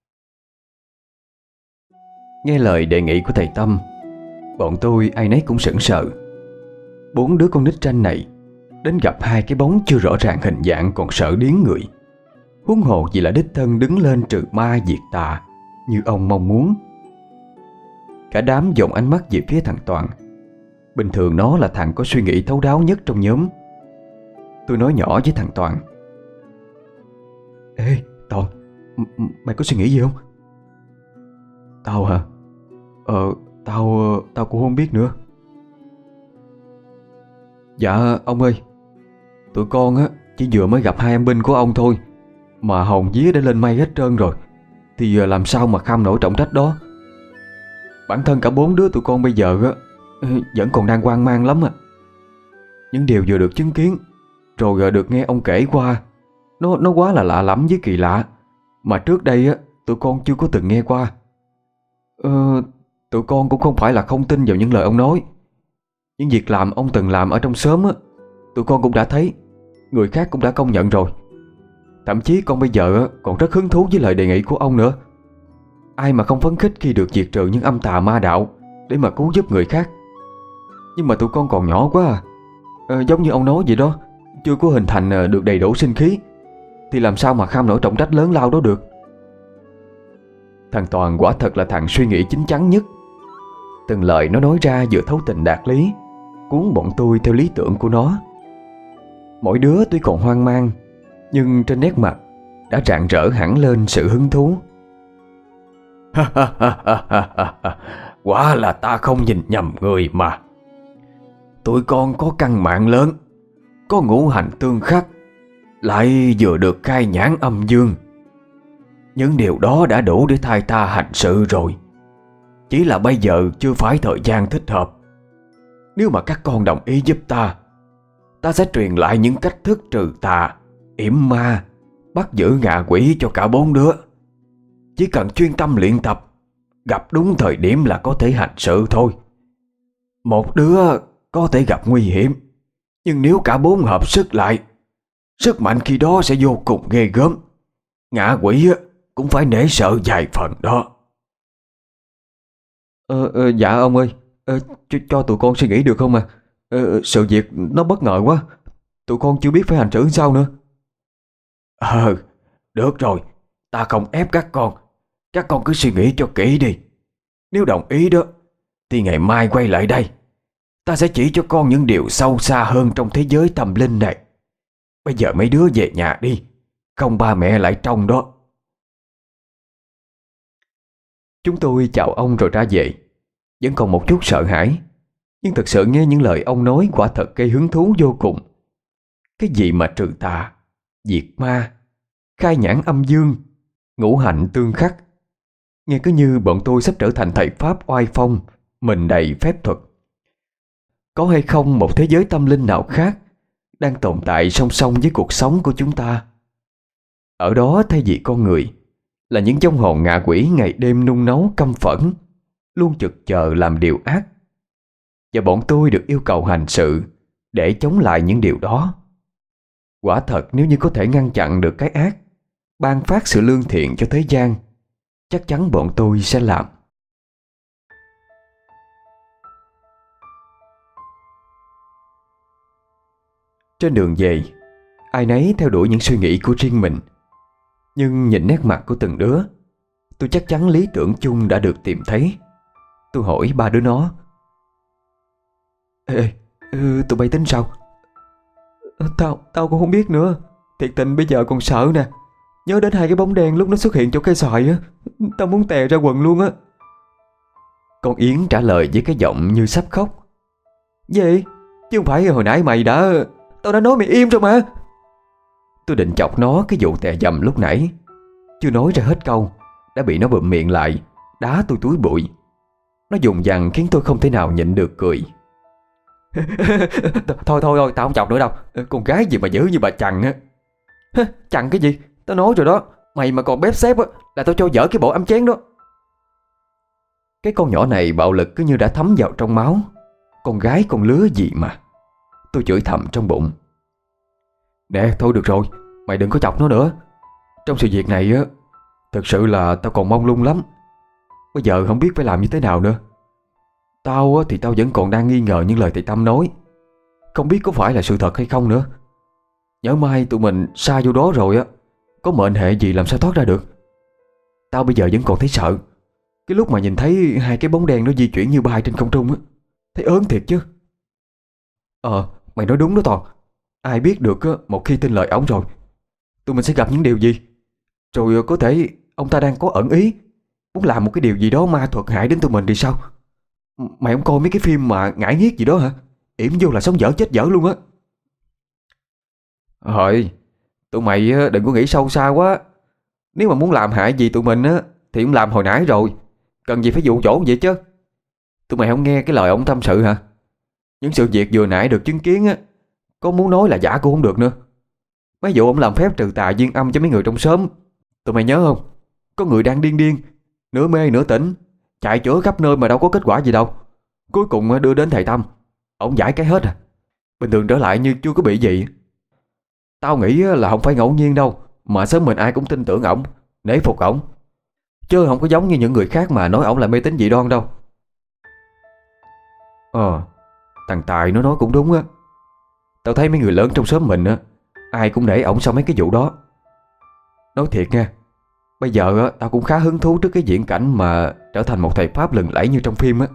Nghe lời đề nghị của thầy Tâm, bọn tôi ai nấy cũng sững sờ. 4 đứa con nít tranh này đến gặp hai cái bóng chưa rõ ràng hình dạng còn sợ điếng người, huống hồ gì là đích thân đứng lên trừ ma diệt tà như ông mong muốn. Cả đám dồn ánh mắt về phía thằng Toàn. Bình thường nó là thằng có suy nghĩ thấu đáo nhất trong nhóm. Tôi nói nhỏ với thằng Toàn: Ê Toàn, mày có suy nghĩ gì không? Tao hả? Tao cũng không biết nữa. Dạ ông ơi, tụi con á chỉ vừa mới gặp hai em binh của ông thôi, mà hồn vía đã lên mây hết trơn rồi, thì làm sao mà kham nổi trọng trách đó. Bản thân cả 4 đứa tụi con bây giờ á vẫn còn đang hoang mang lắm à. Những điều vừa được chứng kiến rồi được nghe ông kể qua, nó quá là lạ lẫm với kỳ lạ, mà trước đây á tụi con chưa có từng nghe qua. Tụi con cũng không phải là không tin vào những lời ông nói. Những việc làm ông từng làm ở trong xóm á, tụi con cũng đã thấy, người khác cũng đã công nhận rồi. Thậm chí con bây giờ còn rất hứng thú với lời đề nghị của ông nữa. Ai mà không phấn khích khi được diệt trừ những âm tà ma đạo để mà cứu giúp người khác. Nhưng mà tụi con còn nhỏ quá giống như ông nói vậy đó, chưa có hình thành được đầy đủ sinh khí, thì làm sao mà kham nổi trọng trách lớn lao đó được. Thằng Toàn quả thật là thằng suy nghĩ chín chắn nhất. Từng lời nó nói ra vừa thấu tình đạt lý, cuốn bọn tôi theo lý tưởng của nó. Mỗi đứa tuy còn hoang mang, nhưng trên nét mặt đã rạng rỡ hẳn lên sự hứng thú. Quả là ta không nhìn nhầm người mà. Tụi con có căn mạng lớn, có ngũ hành tương khắc, lại vừa được khai nhãn âm dương. Những điều đó đã đủ để thay ta hành sự rồi. Chỉ là bây giờ chưa phải thời gian thích hợp. Nếu mà các con đồng ý giúp ta, ta sẽ truyền lại những cách thức trừ tà, yểm ma, bắt giữ ngạ quỷ cho cả 4 đứa. Chỉ cần chuyên tâm luyện tập, gặp đúng thời điểm là có thể hành sự thôi. Một đứa có thể gặp nguy hiểm, nhưng nếu cả 4 hợp sức lại, sức mạnh khi đó sẽ vô cùng ghê gớm. Ngạ quỷ cũng phải nể sợ vài phần đó. Dạ ông ơi, cho tụi con suy nghĩ được không à? Sự việc nó bất ngờ quá, tụi con chưa biết phải hành xử sao nữa. Được rồi, ta không ép các con. Các con cứ suy nghĩ cho kỹ đi. Nếu đồng ý đó thì ngày mai quay lại đây, ta sẽ chỉ cho con những điều sâu xa hơn trong thế giới tâm linh này. Bây giờ mấy đứa về nhà đi, không ba mẹ lại trông đó. Chúng tôi chào ông rồi ra về. Vẫn còn một chút sợ hãi, nhưng thực sự nghe những lời ông nói quả thật gây hứng thú vô cùng. Cái gì mà trừ tà, diệt ma, khai nhãn âm dương, ngũ hành tương khắc, nghe cứ như bọn tôi sắp trở thành thầy Pháp oai phong, mình đầy phép thuật. Có hay không một thế giới tâm linh nào khác đang tồn tại song song với cuộc sống của chúng ta? Ở đó thay vì con người là những vong hồn ngạ quỷ ngày đêm nung nấu căm phẫn, luôn trực chờ làm điều ác. Và bọn tôi được yêu cầu hành sự để chống lại những điều đó. Quả thật nếu như có thể ngăn chặn được cái ác, ban phát sự lương thiện cho thế gian, chắc chắn bọn tôi sẽ làm. Trên đường về, ai nấy theo đuổi những suy nghĩ của riêng mình. Nhưng nhìn nét mặt của từng đứa, tôi chắc chắn lý tưởng chung đã được tìm thấy. Tôi hỏi ba đứa nó: Ê, tụi bay tính sao? Tao cũng không biết nữa. Thiệt tình bây giờ còn sợ nè. Nhớ đến hai cái bóng đen lúc nó xuất hiện chỗ cây xoài á, tao muốn tè ra quần luôn á. Con Yến trả lời với cái giọng như sắp khóc: Gì? Chứ không phải hồi nãy tao đã nói mày im rồi mà. Tôi định chọc nó cái vụ tè dầm lúc nãy, chưa nói ra hết câu đã bị nó bụm miệng lại, đá tôi túi bụi. Nó dùng dằng khiến tôi không thể nào nhịn được cười. Thôi, tao không chọc nữa đâu. Con gái gì mà dữ như bà Chằn á. Chằn cái gì? Tao nói rồi đó, mày mà còn bếp xếp á là tao cho dở cái bộ ấm chén đó. Cái con nhỏ này bạo lực cứ như đã thấm vào trong máu. Con gái con lứa gì mà. Tôi chửi thầm trong bụng: Nè thôi được rồi, mày đừng có chọc nó nữa. Trong sự việc này á, thực sự là tao còn mông lung lắm. Bây giờ không biết phải làm như thế nào nữa. Tao á, thì tao vẫn còn đang nghi ngờ những lời thầy Tâm nói, không biết có phải là sự thật hay không nữa. Nhỡ mai tụi mình sa vô đó rồi á, có mệnh hệ gì làm sao thoát ra được. Tao bây giờ vẫn còn thấy sợ. Cái lúc mà nhìn thấy hai cái bóng đen nó di chuyển như bay trên không trung á, thấy ớn thiệt chứ. Mày nói đúng đó Toàn. Ai biết được á, một khi tin lời ổng rồi, tụi mình sẽ gặp những điều gì. Rồi có thể ông ta đang có ẩn ý, muốn làm một cái điều gì đó ma thuật hại đến tụi mình thì sao? Mày không coi mấy cái phim mà ngải nghiết gì đó hả? Yểm vô là sống dở chết dở luôn á. Thôi, tụi mày đừng có nghĩ sâu xa quá. Nếu mà muốn làm hại gì tụi mình á thì cũng làm hồi nãy rồi, cần gì phải dụ dỗ vậy chứ. Tụi mày không nghe cái lời ông tâm sự hả? Những sự việc vừa nãy được chứng kiến á, có muốn nói là giả cũng không được nữa. Mấy vụ ông làm phép trừ tà duyên âm cho mấy người trong xóm, tụi mày nhớ không? Có người đang điên, nửa mê nửa tỉnh, chạy chữa khắp nơi mà đâu có kết quả gì đâu. Cuối cùng đưa đến thầy Tâm, ổng giải cái hết à. Bình thường trở lại như chưa có bị gì. Tao nghĩ là không phải ngẫu nhiên đâu, mà sớm mình ai cũng tin tưởng ổng, nể phục ổng, chứ không có giống như những người khác mà nói ổng là mê tín dị đoan đâu. Thằng Tài nó nói cũng đúng á. Tao thấy mấy người lớn trong xóm mình á, ai cũng nể ổng sau mấy cái vụ đó. Nói thiệt nha, bây giờ á, tao cũng khá hứng thú trước cái viễn cảnh mà trở thành một thầy Pháp lừng lẫy như trong phim á.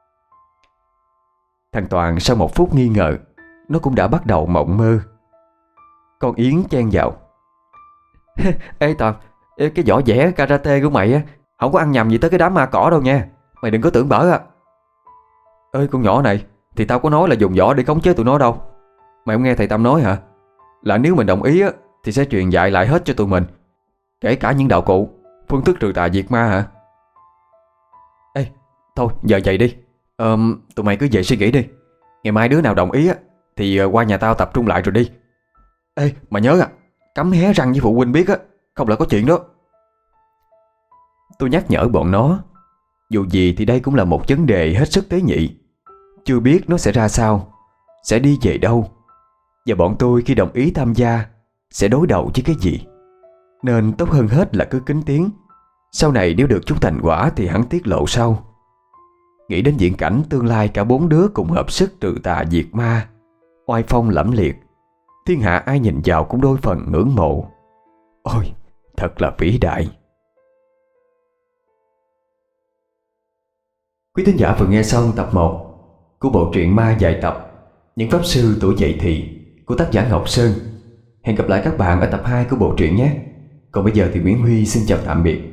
Thằng Toàn sau một phút nghi ngờ, nó cũng đã bắt đầu mộng mơ. Con Yến chen vào: Ê Toàn, cái võ vẽ karate của mày á, không có ăn nhầm gì tới cái đám ma cỏ đâu nha. Mày đừng có tưởng bở à. Ơi con nhỏ này, thì tao có nói là dùng võ để khống chế tụi nó đâu. Mày không nghe thầy Tâm nói hả? Là nếu mình đồng ý á, thì sẽ truyền dạy lại hết cho tụi mình, kể cả những đạo cụ, phương thức trừ tà diệt ma hả? Ê, thôi giờ vậy đi. Tụi mày cứ về suy nghĩ đi. Ngày mai đứa nào đồng ý á thì qua nhà tao tập trung lại rồi đi. Ê, mà nhớ à, cấm hé răng với phụ huynh biết á, không là có chuyện đó. Tôi nhắc nhở bọn nó. Dù gì thì đây cũng là một vấn đề hết sức tế nhị. Chưa biết nó sẽ ra sao, sẽ đi về đâu, và bọn tôi khi đồng ý tham gia sẽ đối đầu với cái gì. Nên tốt hơn hết là cứ kín tiếng. Sau này nếu được chút thành quả thì hắn tiết lộ sau. Nghĩ đến viễn cảnh tương lai cả bốn đứa cùng hợp sức trừ tà diệt ma, oai phong lẫm liệt, thiên hạ ai nhìn vào cũng đôi phần ngưỡng mộ. Ôi, thật là vĩ đại. Quý thính giả vừa nghe xong tập 1 của bộ truyện ma dài tập Những Pháp Sư Tuổi Dậy Thì của tác giả Ngọc Sơn. Hẹn gặp lại các bạn ở tập 2 của bộ truyện nhé. Còn bây giờ thì Nguyễn Huy xin chào tạm biệt.